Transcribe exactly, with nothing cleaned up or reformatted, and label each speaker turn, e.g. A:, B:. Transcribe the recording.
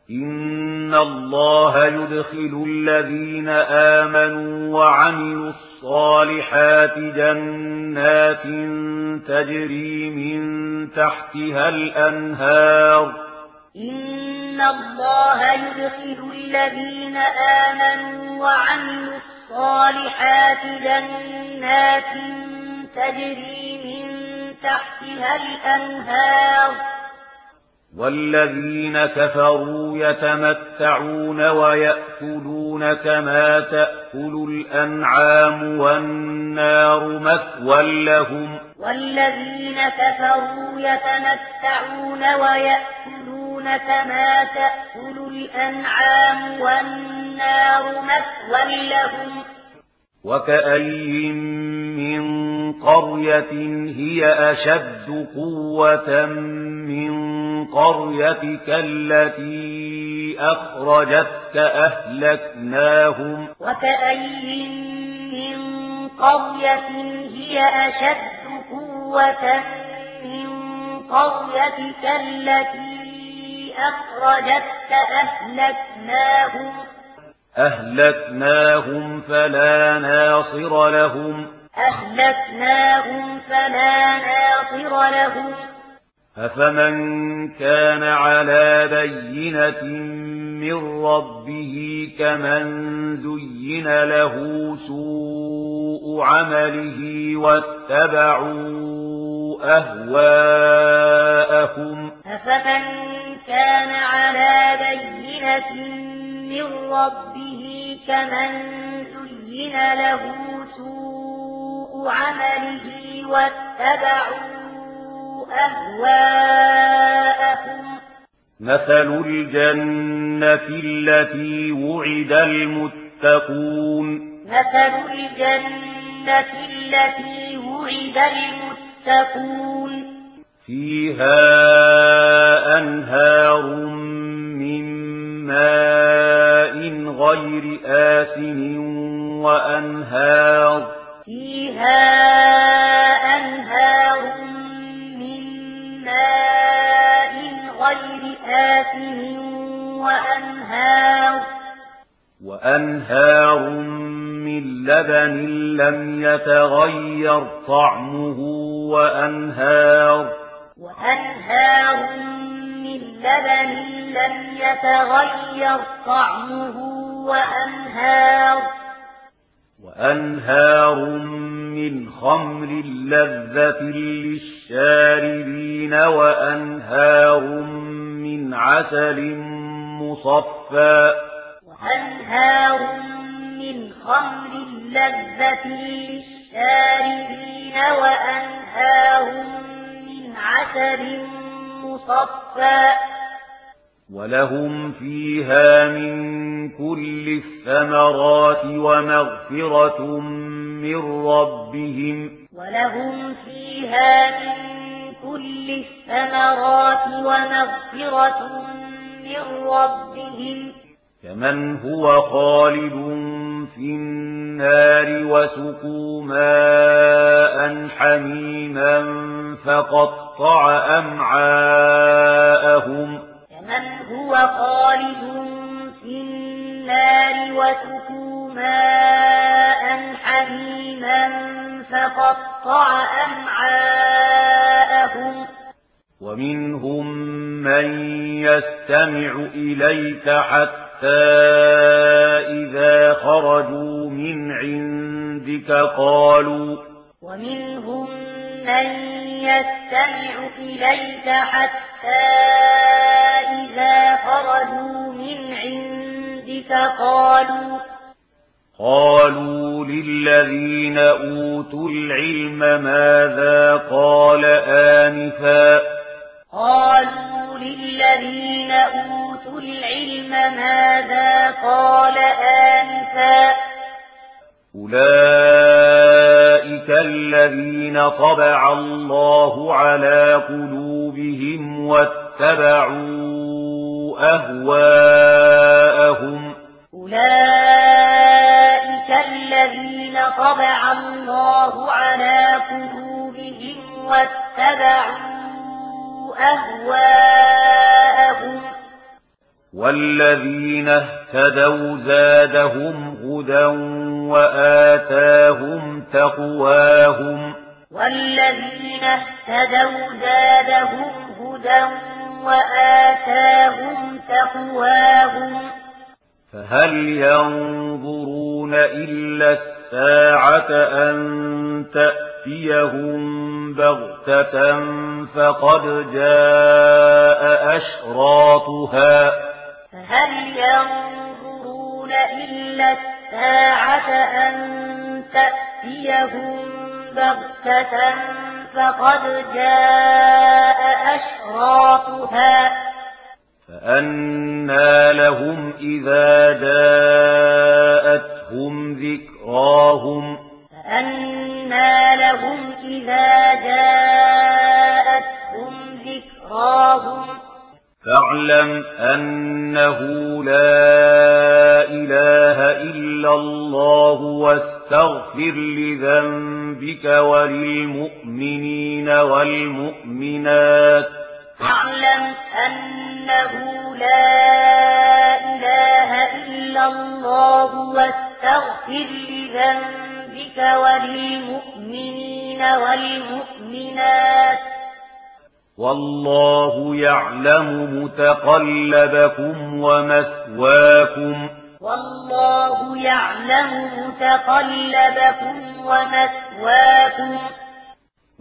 A: إن الله يدخل الذين آمنوا وعملوا الصالحات جنات تجري من تحتها الأنهار
B: إن الله يدخل الذين آمنوا وعملوا الصالحات جنات تجري من تحتها الأنهار
A: والذين كفروا يتمتعون ويأكلون كما تأكل الأنعام والنار مثوى لهم
B: والذين كفروا يتمتعون ويأكلون كما تأكل الأنعام والنار مثوى لهم
A: وكأي من قرية هي أشد قوة من قريتك التي أخرجتك أهلكناهم
B: وكأي من قرية هي أشد قوة من قريتك التي أخرجتك أهلكناهم
A: أهلكناهم فلا ناصر لهم
B: أهلكناهم فلا ناصر لهم
A: أفمن كان على بينة من ربه كمن زين له سوء عمله واتبعوا أهواءهم
B: أفمن كان على بينة من ربه كمن زين له سوء عمله واتبعوا أهواءهم
A: مثل الجنة التي وعد المتقون
B: مثل الجنة التي وعد المتقون
A: فيها أنهار من ماء غير آسن وأنهار
B: فيها أنهار من ماء غير آسن وأنهار
A: وأنهار من لبن لم يتغير طعمه وأنهار
B: وأنهار من لبن لم يتغير طعمه وأنهار
A: وأنهار من خمر لذة للشاربين وأنهار من عسل مصفى
B: وأنهار من خمر لذة للشاربين وأنهار من عسل مصفى
A: ولهم فيها من كل الثمرات ومغفرة من ربهم
B: ولهم فيها من كل الثمرات ومغفرة من ربهم
A: كمن هو خالد في النار وسقوا ماء حميما فقطع أمعاءهم
B: كمن هو خالد في النار وسقوا ماء حميما فقطع أمعاءهم
A: ومنهم من يستمع إليك حتى إذا خرجوا من عندك قالوا
B: ومنهم من يستمع إليك حتى إذا خرجوا من عندك قالوا
A: قالوا للذين أوتوا العلم ماذا قال آنفا
B: قالوا للذين أوتوا العلم ماذا قال آنفا
A: أولئك الذين طبع الله على قلوبهم واتبعوا أهواءهم
B: أولئك الذين طبع الله على قلوبهم واتبعوا أهواءهم
A: والذين اهتدوا زادهم هدى وآتاهم تقواهم
B: والذين اهتدوا زادهم هدى وآتاهم تقواهم
A: فهل ينظرون إلا الساعة أن تأتيهم بغتة فقد جاء أشراطها
B: فهل ينظرون إلا الساعة أن تأتيهم بغتة فقد جاء أشراطها
A: فأنى لهم إذا جاءتهم ذكراهم
B: فأنى لهم إذا جاءتهم ذكراهم
A: فاعلم أنه لا إله إلا الله واستغفر لذنبك وللمؤمنين والمؤمنات
B: فاعلم أنه لا إله إلا الله واستغفر لذنبك وللمؤمنين والمؤمنات
A: والله يعلم متقلبكم ومثواكم
B: والله يعلم متقلبكم ومثواكم